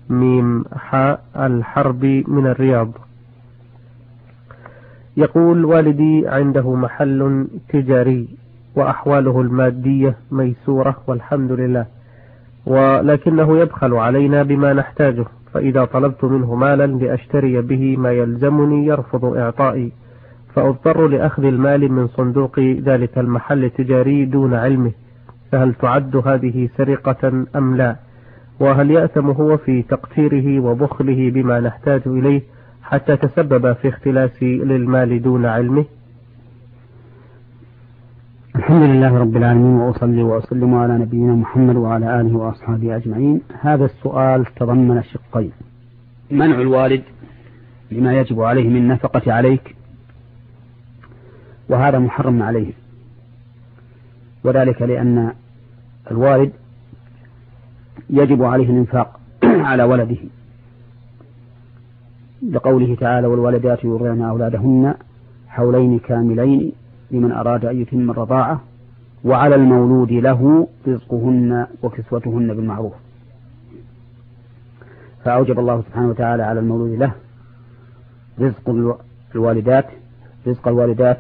ميم حاء الحرب من الرياض. يقول: والدي عنده محل تجاري وأحواله المادية ميسورة والحمد لله، ولكنه يبخل علينا بما نحتاجه، فإذا طلبت منه مالا لأشتري به ما يلزمني يرفض إعطائي، فأضطر لأخذ المال من صندوق ذلك المحل التجاري دون علمه، فهل تعد هذه سرقة أم لا؟ وهل يأثم هو في تقتيره وبخله بما نحتاج إليه حتى تسبب في اختلاسي للمال دون علمه؟ الحمد لله رب العالمين، وأصلي وأسلم على نبينا محمد وعلى آله وأصحابه أجمعين. هذا السؤال تضمن شقين: منع الوالد لما يجب عليه من نفقة عليك، وهذا محرم عليه، وذلك لأن الوالد يجب عليه الإنفاق على ولده، لقوله تعالى: والوالدات يرضعن أولادهن حولين كاملين لمن أراد أن يتم الرضاعة، وعلى المولود له رزقهن وكسوتهن بالمعروف. فأوجب الله سبحانه وتعالى على المولود له رزق الوالدات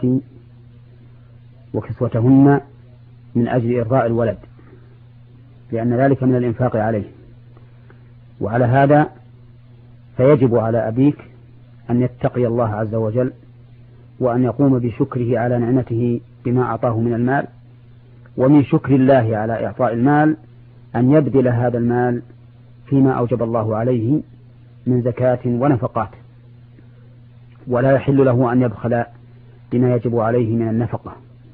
وكسوتهن من أجل إرضاء الولد، لأن ذلك من الإنفاق عليه. وعلى هذا فيجب على أبيك أن يتقي الله عز وجل، وأن يقوم بشكره على نعمته بما أعطاه من المال، ومن شكر الله على إعطاء المال أن يبذل هذا المال فيما أوجب الله عليه من زكاة ونفقات، ولا يحل له أن يبخل بما يجب عليه من النفقة.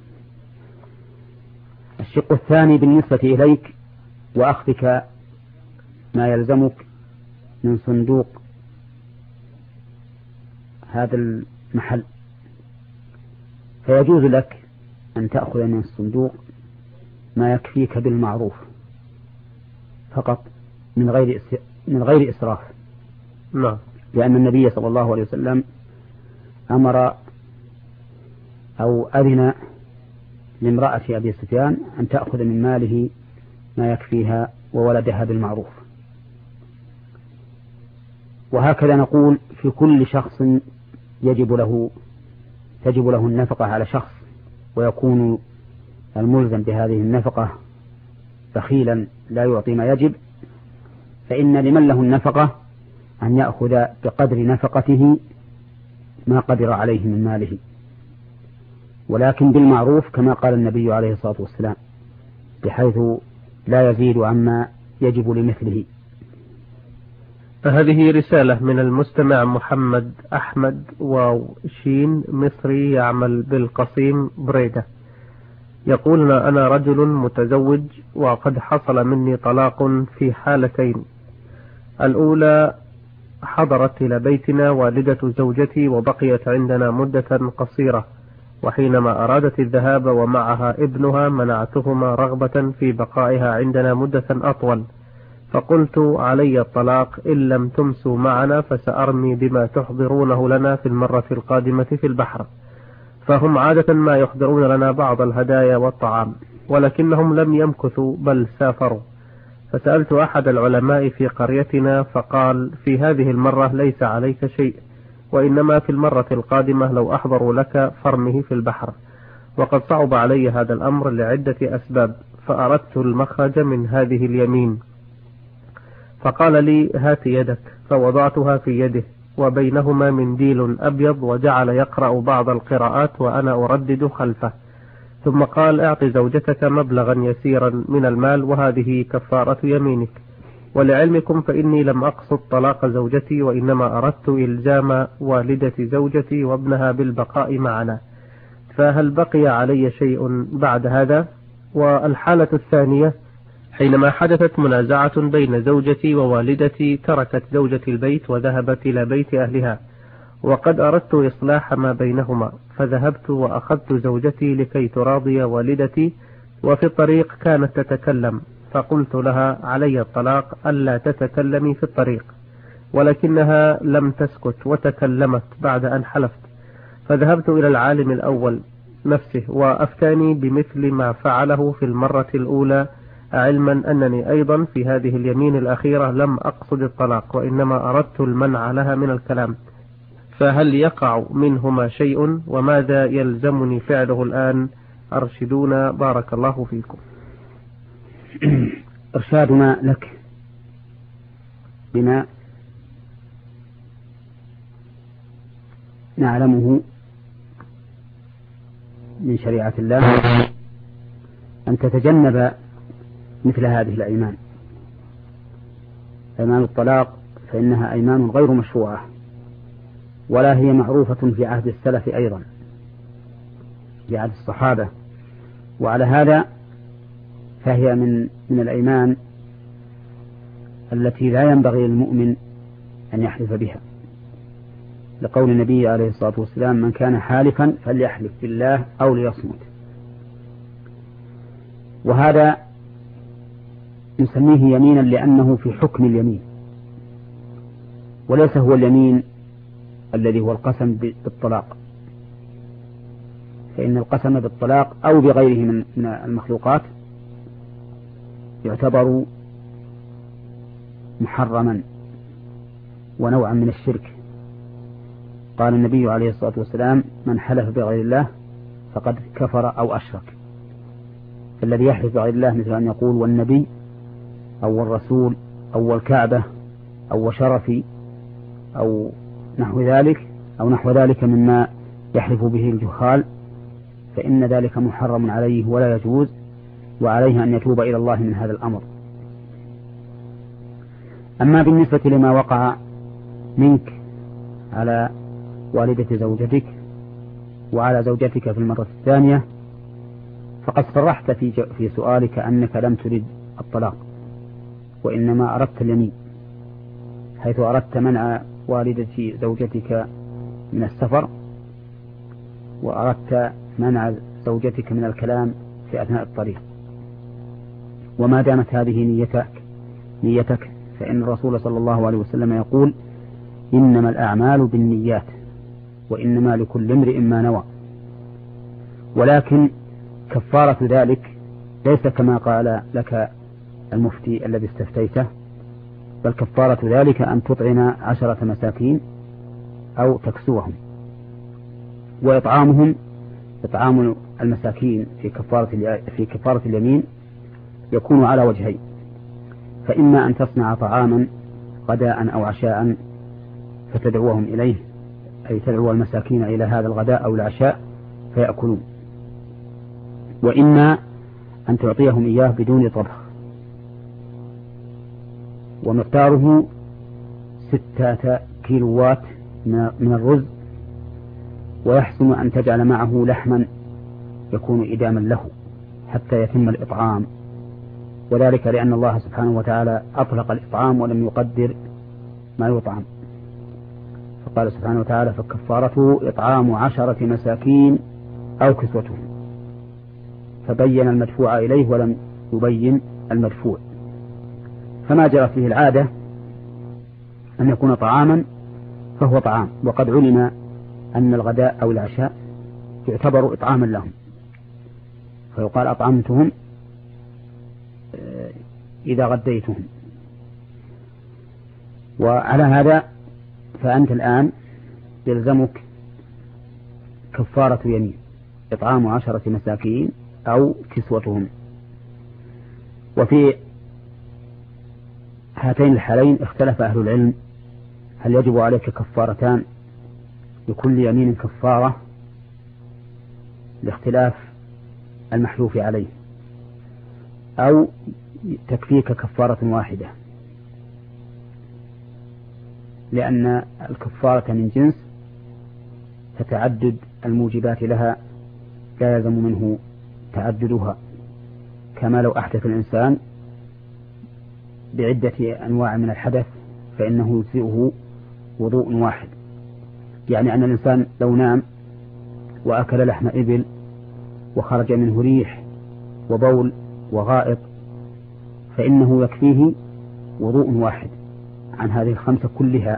الشق الثاني بالنسبة إليك وأخذك ما يلزمك من صندوق هذا المحل، فيجوز لك أن تأخذ من الصندوق ما يكفيك بالمعروف فقط من غير إسراف. نعم. لأن النبي صلى الله عليه وسلم أمر أو أذن لامرأة أبي سفيان أن تأخذ من ماله ما يكفيها وولدها بالمعروف. وهكذا نقول في كل شخص تجب له النفقة على شخص، ويكون الملزم بهذه النفقة بخيلا لا يعطي ما يجب، فإن لمن له النفقة أن يأخذ بقدر نفقته ما قدر عليه من ماله، ولكن بالمعروف كما قال النبي عليه الصلاة والسلام، بحيث لا يزيد عما يجب لمثله. هذه رسالة من المستمع محمد أحمد وشين مصري يعمل بالقصيم بريدة. يقول: أنا رجل متزوج وقد حصل مني طلاق في حالتين. الأولى: حضرت إلى بيتنا والدة زوجتي وبقيت عندنا مدة قصيرة، وحينما أرادت الذهاب ومعها ابنها منعتهما رغبة في بقائها عندنا مدة أطول، فقلت: علي الطلاق إن لم تمسوا معنا، فسأرمي بما تحضرونه لنا في المرة القادمة في البحر. فهم عادة ما يحضرون لنا بعض الهدايا والطعام، ولكنهم لم يمكثوا بل سافروا. فسألت أحد العلماء في قريتنا فقال: في هذه المرة ليس عليك شيء، وإنما في المرة القادمة لو أحضروا لك فرمه في البحر. وقد صعب علي هذا الأمر لعدة أسباب، فأردت المخرج من هذه اليمين. فقال لي: هات يدك، فوضعتها في يده وبينهما منديل أبيض، وجعل يقرأ بعض القراءات وأنا أردد خلفه، ثم قال: اعط زوجتك مبلغا يسيرا من المال وهذه كفارة يمينك. ولعلمكم فإني لم أقصد طلاق زوجتي، وإنما أردت إلزام والدة زوجتي وابنها بالبقاء معنا، فهل بقي علي شيء بعد هذا؟ والحالة الثانية: حينما حدثت منازعة بين زوجتي ووالدتي تركت زوجتي البيت وذهبت إلى بيت أهلها، وقد أردت إصلاح ما بينهما، فذهبت وأخذت زوجتي لكي تراضي والدتي، وفي الطريق كانت تتكلم، فقلت لها: علي الطلاق ألا تتكلمي في الطريق، ولكنها لم تسكت وتكلمت بعد أن حلفت. فذهبت إلى العالم الأول نفسه وأفتاني بمثل ما فعله في المرة الأولى علما أنني أيضا في هذه اليمين الأخيرة لم أقصد الطلاق وإنما أردت المنع لها من الكلام، فهل يقع منهما شيء وماذا يلزمني فعله الآن؟ أرشدونا بارك الله فيكم. إرشادنا لك بما نعلمه من شريعة الله أن تتجنب مثل هذه الأيمان. أيمان الطلاق فإنها أيمان غير مشروعة، ولا هي معروفة في عهد السلف أيضا، في عهد الصحابة، وعلى هذا فهي من الأيمان التي لا ينبغي للمؤمن أن يحلف بها، لقول النبي عليه الصلاة والسلام: من كان حالفا فليحلف بالله أو ليصمت. وهذا نسميه يمينا لأنه في حكم اليمين، وليس هو اليمين الذي هو القسم بالطلاق، فإن القسم بالطلاق أو بغيره من المخلوقات يعتبر محرما ونوعا من الشرك. قال النبي عليه الصلاة والسلام: من حلف بغير الله فقد كفر أو أشرك. الذي يحلف بغير الله مثل أن يقول والنبي أو الرسول أو الكعبة أو شرفي أو نحو ذلك مما يحلف به الجهال، فإن ذلك محرم عليه ولا يجوز، وعليه أن يتوب إلى الله من هذا الأمر. أما بالنسبة لما وقع منك على والدة زوجتك وعلى زوجتك في المرة الثانية، فقد صرحت في سؤالك أنك لم ترد الطلاق، وإنما أردت اليمين، حيث أردت منع والدة زوجتك من السفر، وأردت منع زوجتك من الكلام في أثناء الطريق. وما دامت هذه نيتك فإن الرسول صلى الله عليه وسلم يقول: إنما الأعمال بالنيات وإنما لكل امرئ ما نوى. ولكن كفارة ذلك ليس كما قال لك المفتي الذي استفتيته، بل كفارة ذلك أن تطعم 10 مساكين أو تكسوهم. وإطعام المساكين في كفارة اليمين يكون على وجهين: فإما أن تصنع طعاما غداء أو عشاء فتدعوهم إليه، أي تدعو المساكين إلى هذا الغداء أو العشاء فيأكلون، وإما أن تعطيهم إياه بدون طبخ، ومقداره 6 كيلوات من الرز، ويحسن أن تجعل معه لحما يكون إداما له حتى يتم الإطعام، وذلك لأن الله سبحانه وتعالى أطلق الإطعام ولم يقدر ما يطعم، فقال سبحانه وتعالى: فكفارته إطعام 10 مساكين أو كسوتهم، فبين المدفوع إليه ولم يبين المدفوع. فما جرت به العادة أن يكون طعاما فهو طعام، وقد علم أن الغداء أو العشاء يعتبر إطعاما لهم، فيقال: أطعمتهم إذا غديتهم. وعلى هذا فأنت الآن يلزمك كفارة يمين: إطعام 10 مساكين أو كسوتهم. وفي هاتين الحالين اختلف أهل العلم: هل يجب عليك كفارتان لكل يمين كفارة، لاختلاف المحلوف عليه، أو تكفيك كفارة واحدة، لأن الكفارة من جنس فتعدد الموجبات لها لا يلزم منه تعددها، كما لو أحدث الإنسان بعدة أنواع من الحدث فإنه يجزئه وضوء واحد. يعني أن الإنسان لو نام وأكل لحم إبل وخرج منه ريح وبول وغائط فإنه يكفيه وضوء واحد عن هذه ال5 كلها،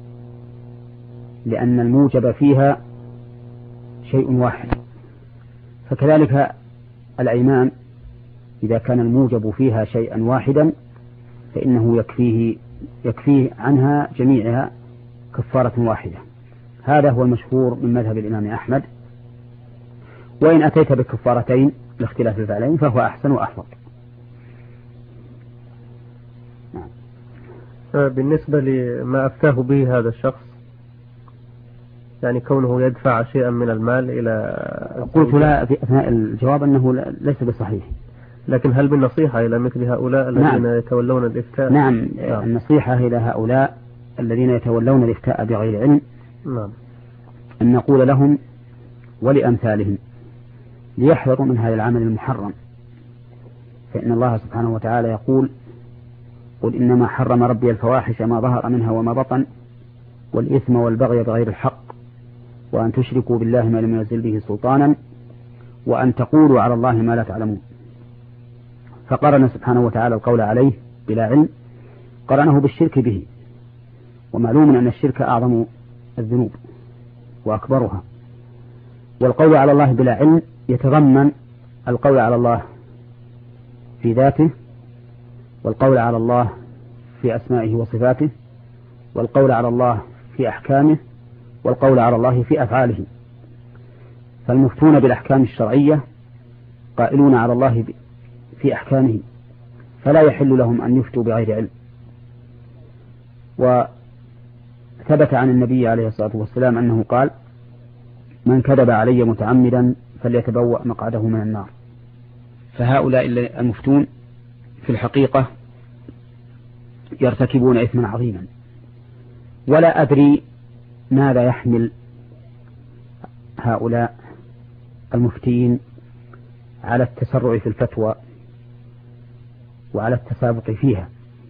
لأن الموجب فيها شيء واحد. فكذلك الأيمان إذا كان الموجب فيها شيئا واحدا فإنه يكفيه عنها جميعها كفارة واحدة. هذا هو المشهور من مذهب الإمام أحمد، وإن أتيت بكفارتين لاختلاف الفعلين فهو أحسن وأحفظ. بالنسبة لما أفتاه به هذا الشخص، يعني كونه يدفع شيئا من المال إلى قلت لا في أثناء الجواب أنه ليس بصحيح، لكن هل بالنصيحة إلى مثل هؤلاء الذين يتولون الإفتاء؟ نعم. النصيحة إلى هؤلاء الذين يتولون الإفتاء بغير علم أن نقول لهم ولأمثالهم ليحذروا من هذا العمل المحرم، فإن الله سبحانه وتعالى يقول: قل إنما حرم ربي الفواحش ما ظهر منها وما بطن والإثم والبغي بغير الحق وأن تشركوا بالله ما لم ينزل به سلطانا وأن تقولوا على الله ما لا تعلمون. فقرن سبحانه وتعالى القول عليه بلا علم قرنه بالشرك به، ومعلوم أن الشرك أعظم الذنوب وأكبرها، والقول على الله بلا علم يتضمن القول على الله في ذاته، والقول على الله في أسمائه وصفاته، والقول على الله في أحكامه، والقول على الله في أفعاله. فالمفتون بالأحكام الشرعية قائلون على الله في أحكامه، فلا يحل لهم أن يفتوا بغير علم. وثبت عن النبي عليه الصلاة والسلام أنه قال: من كذب علي متعمدا فليتبوأ مقعده من النار. فهؤلاء المفتون في الحقيقة يرتكبون إثما عظيما، ولا أدري ماذا يحمل هؤلاء المفتين على التسرع في الفتوى وعلى التسابق فيها.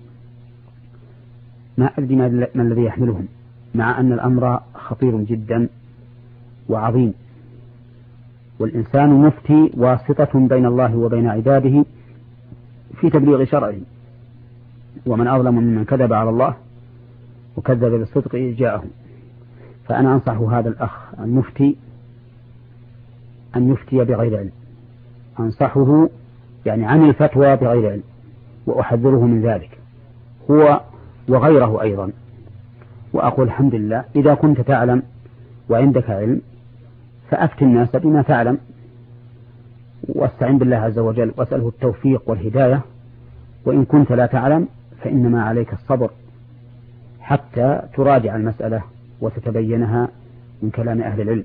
ما أدري ما الذي يحملهم، مع أن الأمر خطير جدا وعظيم، والإنسان مفتي واسطة بين الله وبين عباده في تبليغ شرعه، ومن أظلم ممن كذب على الله وكذب بالصدق إذ جاءه. فأنا أنصح هذا الأخ المفتي أن يفتي بغير علم، أنصحه يعني عن الفتوى بغير علم، وأحذره من ذلك هو وغيره أيضا. وأقول الحمد لله إذا كنت تعلم وعندك علم فأفتي الناس بما تعلم، واستعن بالله عز وجل واسأله التوفيق والهداية. وإن كنت لا تعلم فإنما عليك الصبر حتى تراجع المسألة وتتبينها من كلام أهل العلم.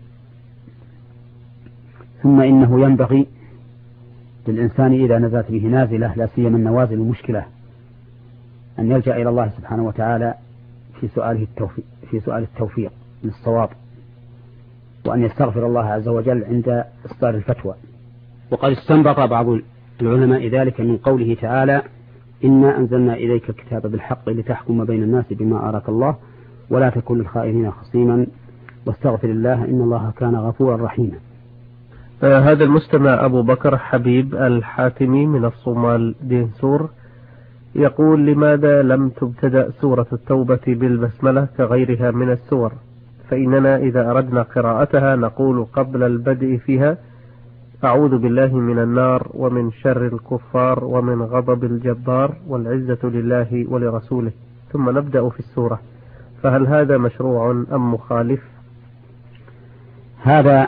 ثم إنه ينبغي للإنسان إذا نزلت به نازلة، لا سيما النوازل المشكلة، أن يلجأ إلى الله سبحانه وتعالى في سؤال التوفيق للصواب، وأن يستغفر الله عز وجل عند إصدار الفتوى. وقد استنبط بعض العلماء ذلك من قوله تعالى: إنا أنزلنا إليك الكتاب بالحق لتحكم بين الناس بما أراك الله ولا تكن للخائنين خصيما واستغفر الله إن الله كان غفورا رحيما. هذا المستمع أبو بكر حبيب الحاتمي من الصومال دينسور يقول: لماذا لم تبتدأ سورة التوبة بالبسملة كغيرها من السور؟ فإننا إذا أردنا قراءتها نقول قبل البدء فيها: أعوذ بالله من النار ومن شر الكفار ومن غضب الجبار والعزة لله ولرسوله، ثم نبدأ في السورة، فهل هذا مشروع أم مخالف؟ هذا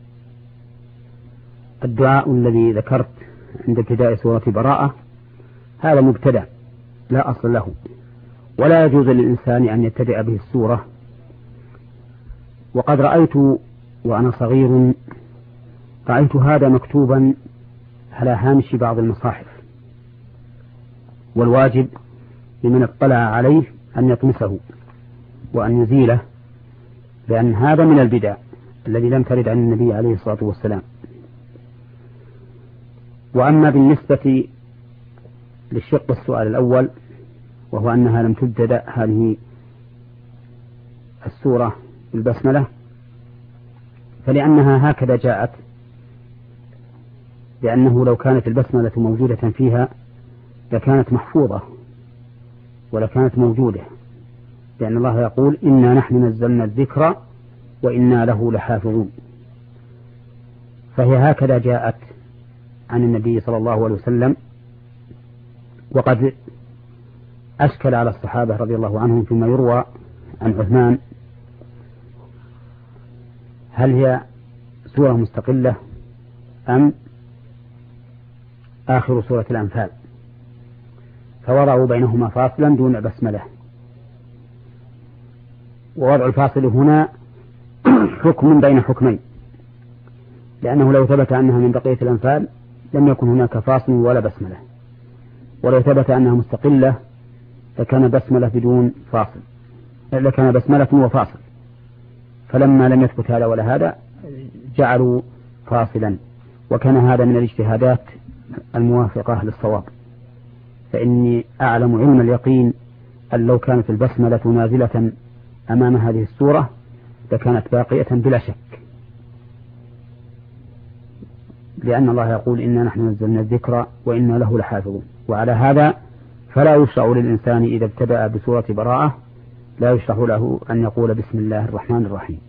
الدعاء الذي ذكرت عند ابتداء سورة براءة هذا مبتدع لا أصل له، ولا يجوز للإنسان أن يبتدأ به السورة. وقد رأيت وأنا صغير رأيت هذا مكتوبا على هامش بعض المصاحف، والواجب لمن اطلع عليه أن يطمسه وأن يزيله، لأن هذا من البدع الذي لم ترد عن النبي عليه الصلاة والسلام. وأما بالنسبة للشق السؤال الأول، وهو أنها لم تبتدأ هذه السورة بالبسملة، فلأنها هكذا جاءت، لأنه لو كانت البسملة موجودة فيها لكانت محفوظة ولكانت موجودة، لأن الله يقول: إنا نحن نزلنا الذكر وإنا له لحافظون. فهي هكذا جاءت عن النبي صلى الله عليه وسلم، وقد أشكل على الصحابة رضي الله عنهم فيما يروى عن عثمان هل هي سورة مستقلة أم آخر سورة الأنفال، فوضعوا بينهما فاصلا دون بسملة. ووضع الفاصل هنا حكم بين حكمين، لأنه لو ثبت أنها من بقية الأنفال لم يكن هناك فاصل ولا بسملة، ولو ثبت أنها مستقلة لكان بسملة بدون فاصل، لكان بسملة وفاصل، فلما لم يثبت هذا ولا هذا جعلوا فاصلا، وكان هذا من الاجتهادات الموافقة للصواب. فإني أعلم علم اليقين أن لو كانت البسملة نازلة أمام هذه السورة لكانت باقية بلا شك، لأن الله يقول إنا نحن نزلنا الذكر وإنا له لحافظون. وعلى هذا فلا يشرع للإنسان إذا ابتدأ بسورة براءة لا يشرع له أن يقول بسم الله الرحمن الرحيم.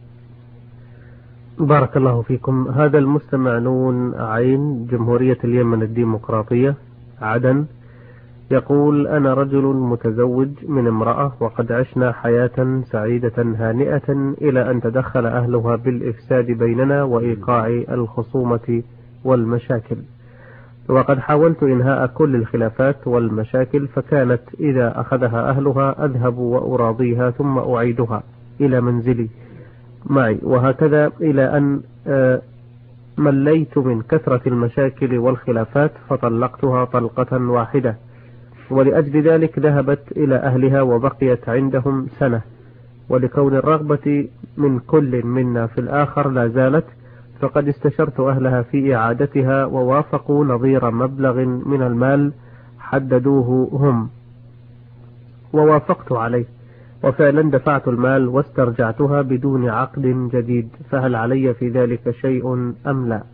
بارك الله فيكم. هذا المستمع نون عين جمهورية اليمن الديمقراطية عدن يقول: أنا رجل متزوج من امرأة وقد عشنا حياة سعيدة هانئة إلى أن تدخل أهلها بالإفساد بيننا وإيقاع الخصومة والمشاكل، وقد حاولت إنهاء كل الخلافات والمشاكل، فكانت إذا أخذها أهلها أذهب وأراضيها ثم أعيدها إلى منزلي معي، وهكذا إلى أن مليت من كثرة المشاكل والخلافات فطلقتها طلقة واحدة، ولأجل ذلك ذهبت إلى أهلها وبقيت عندهم سنة، ولكون الرغبة من كل منا في الآخر لا زالت، فقد استشرت أهلها في إعادتها ووافقوا نظير مبلغ من المال حددوه هم، ووافقت عليه، وفعلا دفعت المال واسترجعتها بدون عقد جديد، فهل علي في ذلك شيء أم لا؟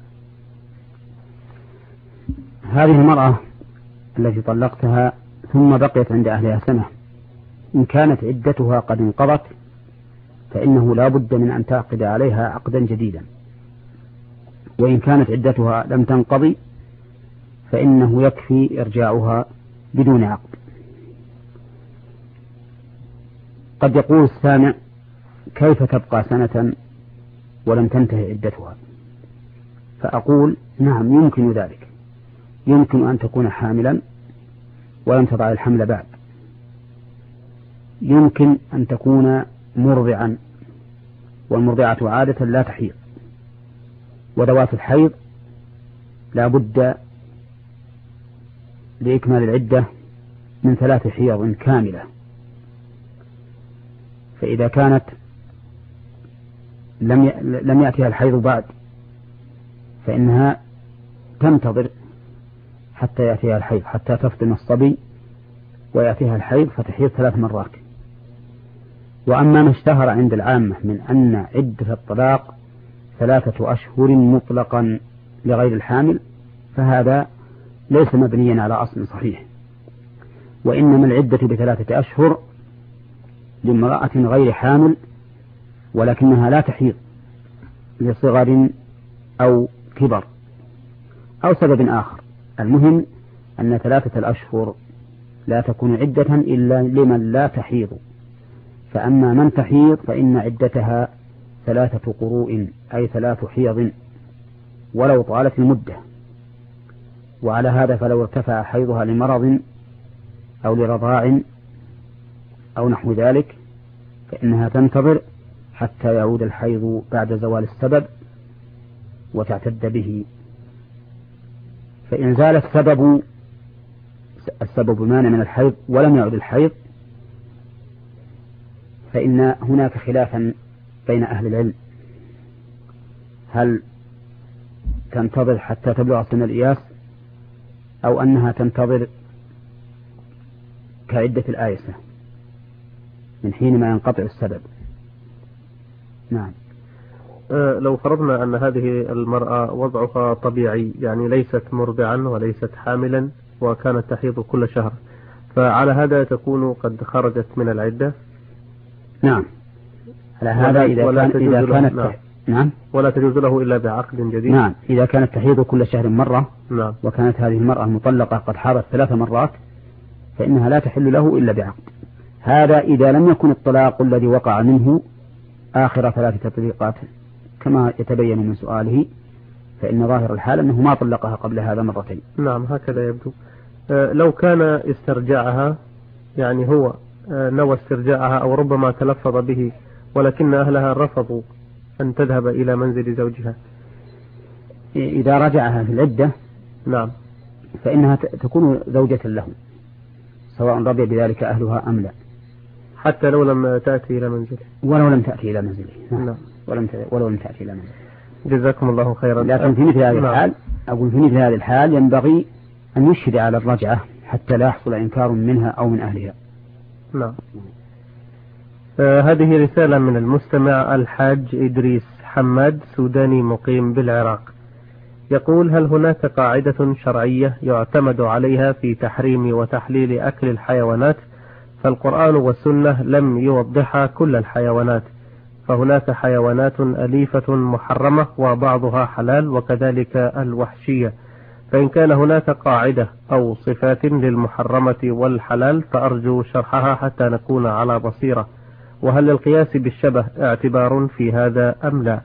هذه المرأة التي طلقتها ثم بقيت عند أهلها سنة، إن كانت عدتها قد انقضت فإنه لا بد من أن تعقد عليها عقدا جديدا، وإن كانت عدتها لم تنقضي فإنه يكفي إرجاعها بدون عقد. قد يقول السامع: كيف تبقى سنة ولم تنتهي عدتها؟ فأقول: نعم يمكن ذلك، يمكن أن تكون حاملا ولم تضع الحمل بعد، يمكن أن تكون مرضعا، والمرضعة عادة لا تحيض، وذوات الحيض لا بد لإكمال العدة من 3 حيض كاملة، فإذا كانت لم يأتيها الحيض بعد فإنها تنتظر حتى يأتيها الحيض، حتى تفطم الصبي ويأتيها الحيض فتحيض 3 مرات. وأما ما اشتهر عند العامة من أن عدة الطلاق 3 أشهر مطلقا لغير الحامل فهذا ليس مبنيا على أصل صحيح، وإنما العدة ب3 أشهر لامرأة غير حامل ولكنها لا تحيض لصغر أو كبر أو سبب آخر. المهم أن 3 أشهر لا تكون عدة إلا لمن لا تحيض، فأما من تحيض فإن عدتها 3 قروء أي 3 حيض ولو طالت المدة. وعلى هذا فلو ارتفع حيضها لمرض أو لرضاع أو نحو ذلك فإنها تنتظر حتى يعود الحيض بعد زوال السبب وتعتد به، فإن زال السبب مانع من الحيض ولم يعد الحيض فإن هناك خلافا بين أهل العلم، هل تنتظر حتى تبلغ سن الإياس أو أنها تنتظر كعدة الآيسة من حين ما ينقطع السبب. نعم. لو فرضنا أن هذه المرأة وضعها طبيعي، يعني ليست مرضعا وليست حاملا وكانت تحيض كل شهر، فعلى هذا تكون قد خرجت من العدة؟ نعم، على هذا نعم. ولا تجوز له إلا بعقد جديد. نعم، إذا كانت تحيض كل شهر مرة. نعم. وكانت هذه المرأة المطلقة قد حاضت 3 مرات فإنها لا تحل له إلا بعقد. هذا إذا لم يكن الطلاق الذي وقع منه آخر 3 تطليقات كما يتبين من سؤاله، فإن ظاهر الحال أنه ما طلقها قبل هذا مرتين. نعم هكذا يبدو. لو كان استرجاعها، يعني هو نوى استرجاعها أو ربما تلفظ به ولكن أهلها رفضوا أن تذهب إلى منزل زوجها، إذا رجعها في العدة نعم فإنها تكون زوجة له سواء رضي بذلك أهلها أم لا، حتى لو لم تأتي إلى منزله. ولو لم تأتي إلى منزله. نعم. ولو لم تأتي إلى منزله. جزاكم الله خيرا. لكن في مثل هذه الحال أقول في مثل هذه الحال ينبغي أن يشهد على الرجعة حتى لا يحصل إنكار منها أو من أهلها. نعم. هذه رسالة من المستمع الحاج إدريس حماد، سوداني مقيم بالعراق، يقول: هل هناك قاعدة شرعية يعتمد عليها في تحريم وتحليل أكل الحيوانات؟ فالقرآن والسنة لم يوضحا كل الحيوانات، فهناك حيوانات أليفة محرمة وبعضها حلال وكذلك الوحشية، فإن كان هناك قاعدة أو صفات للمحرمة والحلال فأرجو شرحها حتى نكون على بصيرة، وهل للقياس بالشبه اعتبار في هذا أم لا؟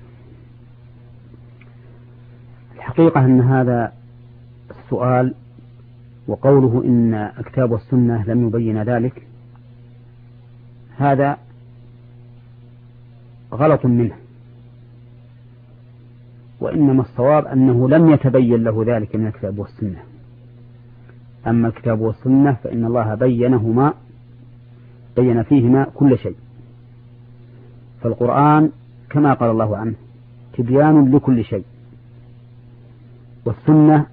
الحقيقة أن هذا السؤال وقوله إن الكتاب والسنة لم يبين ذلك هذا غلط منه، وإنما الصواب أنه لم يتبين له ذلك من الكتاب والسنة. أما الكتاب والسنة فإن الله بين فيهما كل شيء، فالقرآن كما قال الله عنه تبيان لكل شيء، والسنة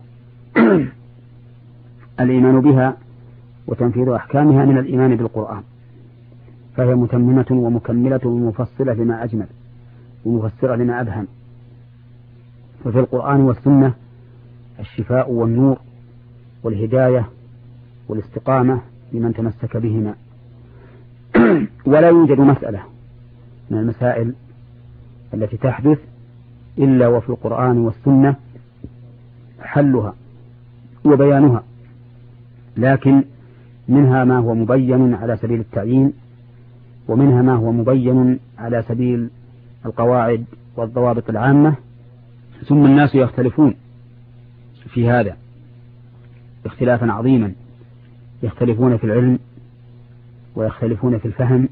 الإيمان بها وتنفيذ أحكامها من الإيمان بالقرآن، فهي متممة ومكملة ومفصلة لما أجمل ومفسرة لما أبهم. ففي القرآن والسنة الشفاء والنور والهداية والاستقامة لمن تمسك بهما. ولا يوجد مسألة من المسائل التي تحدث إلا وفي القرآن والسنة حلها وبيانها، لكن منها ما هو مبين على سبيل التعيين، ومنها ما هو مبين على سبيل القواعد والضوابط العامة، ثم الناس يختلفون في هذا اختلافا عظيما، يختلفون في العلم ويختلفون في الفهم،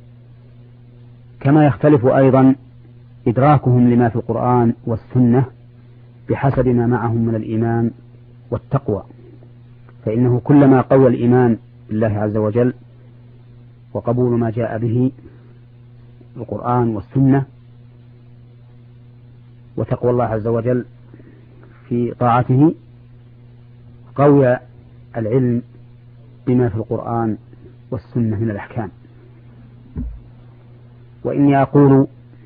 كما يختلف أيضا إدراكهم لما في القرآن والسنة بحسب ما معهم من الإيمان والتقوى. فإنه كلما قوى الإيمان بالله عز وجل وقبول ما جاء به القرآن والسنة وتقوى الله عز وجل في طاعته، قوي العلم بما في القرآن والسنة من الأحكام. وإني أقول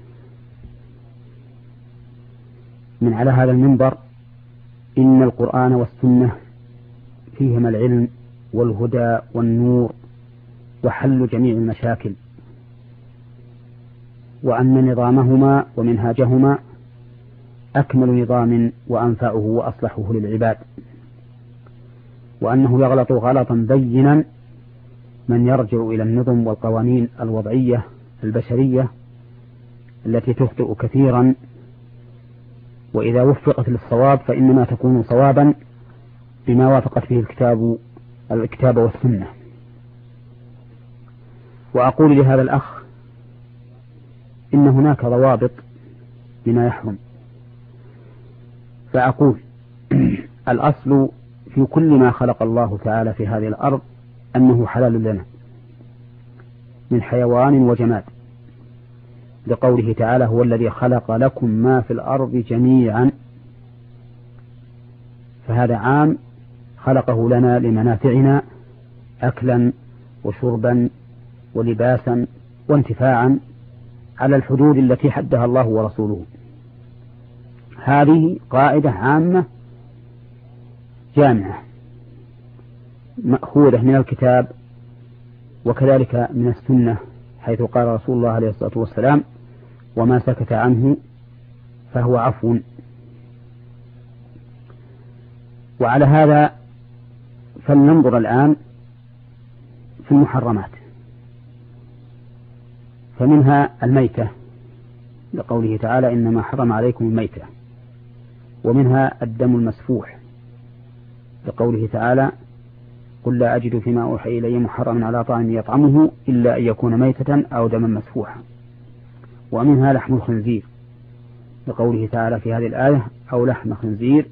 من على هذا المنبر إن القرآن والسنة فيهما العلم والهدى والنور وحل جميع المشاكل، وأن نظامهما ومنهاجهما أكمل نظام وأنفعه وأصلحه للعباد، وأنه يغلط غلطا بينا من يرجع إلى النظم والقوانين الوضعية البشرية التي تخطئ كثيرا، وإذا وفقت للصواب فإنما تكون صوابا بما وافقت فيه الكتاب والسنة. وأقول لهذا الأخ إن هناك ضوابط لما يحرم، فأقول الأصل في كل ما خلق الله تعالى في هذه الأرض أنه حلال لنا من حيوان وجماد، لقوله تعالى هو الذي خلق لكم ما في الأرض جميعا، فهذا عام خلقه لنا لمنافعنا أكلا وشربا ولباسا وانتفاعا على الحدود التي حدها الله ورسوله. هذه قاعدة عامة جامعة مأخوذة من الكتاب وكذلك من السنة، حيث قال رسول الله عليه الصلاة والسلام وما سكت عنه فهو عفو. وعلى هذا فلننظر الآن في المحرمات، فمنها الميتة لقوله تعالى إنما حرم عليكم الميتة، ومنها الدم المسفوح لقوله تعالى قل لا أجد فيما أوحي إلي محرما على طاعم يطعمه إلا أن يكون ميتة أو دما مسفوحا، ومنها لحم الخنزير لقوله تعالى في هذه الآية أو لحم خنزير.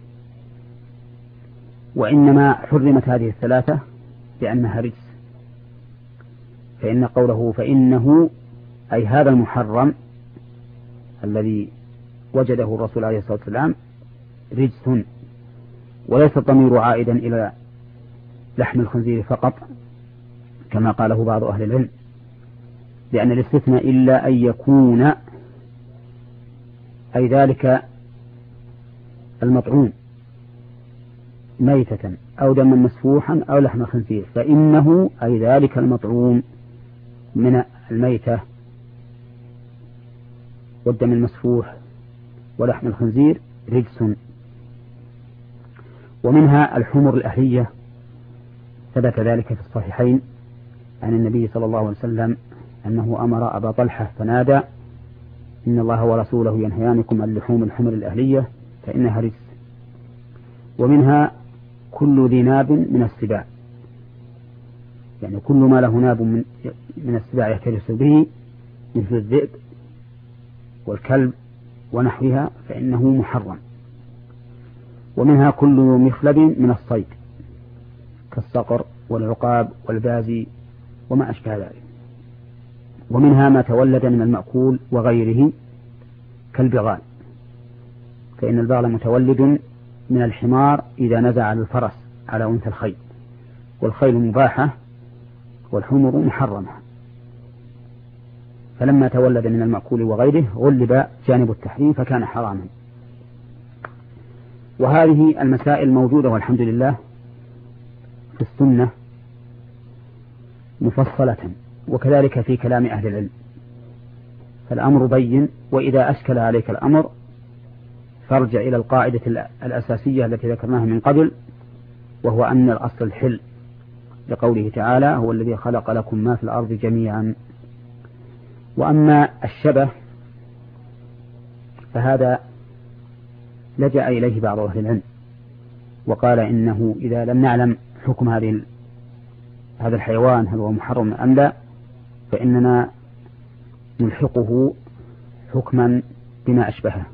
وإنما حرمت هذه الثلاثة لأنها رجس، فإن قوله فإنه أي هذا المحرم الذي وجده الرسول عليه الصلاة والسلام رجس، وليس الضمير عائدا إلى لحم الخنزير فقط كما قاله بعض أهل العلم، لأن الاستثناء إلا أن يكون أي ذلك المطعوم ميتة أو دما مسفوحا أو لحم خنزير، فإنه أي ذلك المطعوم من الميتة والدم المسفوح ولحم الخنزير رجس. ومنها الحمر الأهلية، ثبت ذلك في الصحيحين عن النبي صلى الله عليه وسلم أنه أمر أبا طلحة فنادى إن الله ورسوله ينهيانكم عن لحوم الحمر الأهلية فإنها رجس. ومنها كل ذي ناب من السباع، يعني كل ما له ناب من السباع يفترس به مثل الذئب والكلب ونحوها فإنه محرم. ومنها كل مخلب من الصيد كالصقر والعقاب والبازي وما أشبه ذلك. ومنها ما تولد من المأكول وغيره كالبغال، فإن البغل متولد من الحمار إذا نزع على الفرس على أنثى الخيل، والخيل مباحة والحمر محرمة، فلما تولد من المأكول وغيره غلب جانب التحريم فكان حراما. وهذه المسائل موجودة والحمد لله في السنة مفصلة، وكذلك في كلام أهل العلم، فالأمر بين. وإذا أشكل عليك الأمر فارجع إلى القاعدة الأساسية التي ذكرناها من قبل، وهو أن الأصل الحل لقوله تعالى هو الذي خلق لكم ما في الأرض جميعا. وأما الشبه فهذا لجأ إليه بعض أهل العلم وقال إنه إذا لم نعلم حكم هذا الحيوان هل هو محرم أم لا فإننا نلحقه حكما بما أشبهه،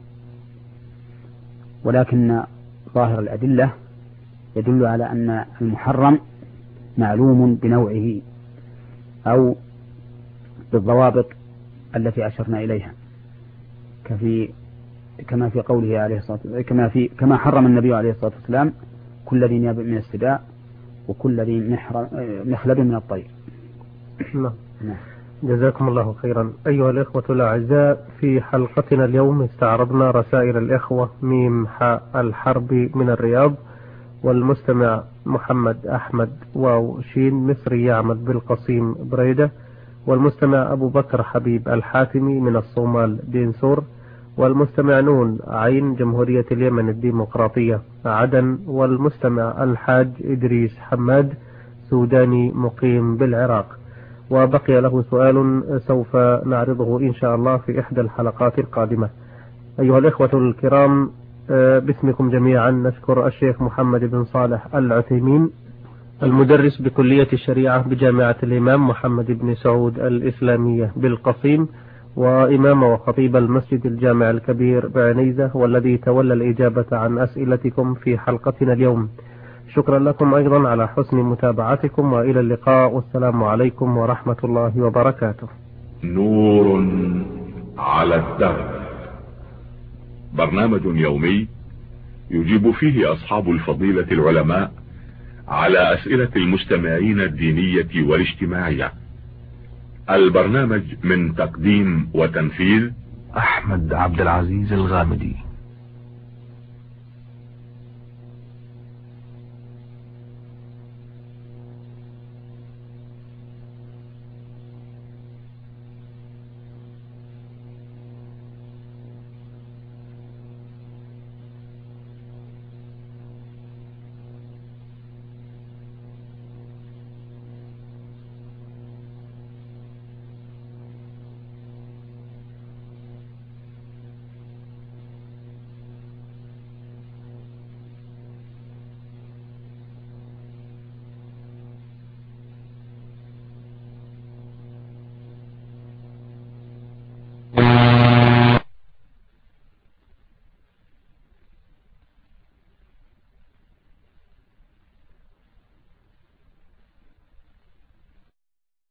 ولكن ظاهر الأدلة يدل على أن المحرم معلوم بنوعه أو بالضوابط التي أشرنا إليها، كما في قوله عليه الصلاة والسلام كما حرم النبي عليه الصلاة والسلام كل ذي ناب من السباع وكل ذي مخلب من الطير. نعم. جزاكم الله خيرا. أيها الإخوة الأعزاء، في حلقتنا اليوم استعرضنا رسائل الإخوة ميم حاء الحرب من الرياض، والمستمع محمد أحمد واو شين مصري يعمل بالقصيم بريدة، والمستمع أبو بكر حبيب الحاتمي من الصومال دينسور، والمستمع نون عين جمهورية اليمن الديمقراطية عدن، والمستمع الحاج إدريس حماد سوداني مقيم بالعراق. وبقي له سؤال سوف نعرضه إن شاء الله في إحدى الحلقات القادمة. أيها الإخوة الكرام، باسمكم جميعا نشكر الشيخ محمد بن صالح العثيمين المدرس بكلية الشريعة بجامعة الإمام محمد بن سعود الإسلامية بالقصيم، وإمام وخطيب المسجد الجامع الكبير بعنيزة، والذي تولى الإجابة عن أسئلتكم في حلقتنا اليوم. شكرا لكم أيضا على حسن متابعتكم، وإلى اللقاء، والسلام عليكم ورحمة الله وبركاته. نور على الدرب، برنامج يومي يجيب فيه أصحاب الفضيلة العلماء على أسئلة المستمعين الدينية والاجتماعية. البرنامج من تقديم وتنفيذ أحمد عبد العزيز الغامدي.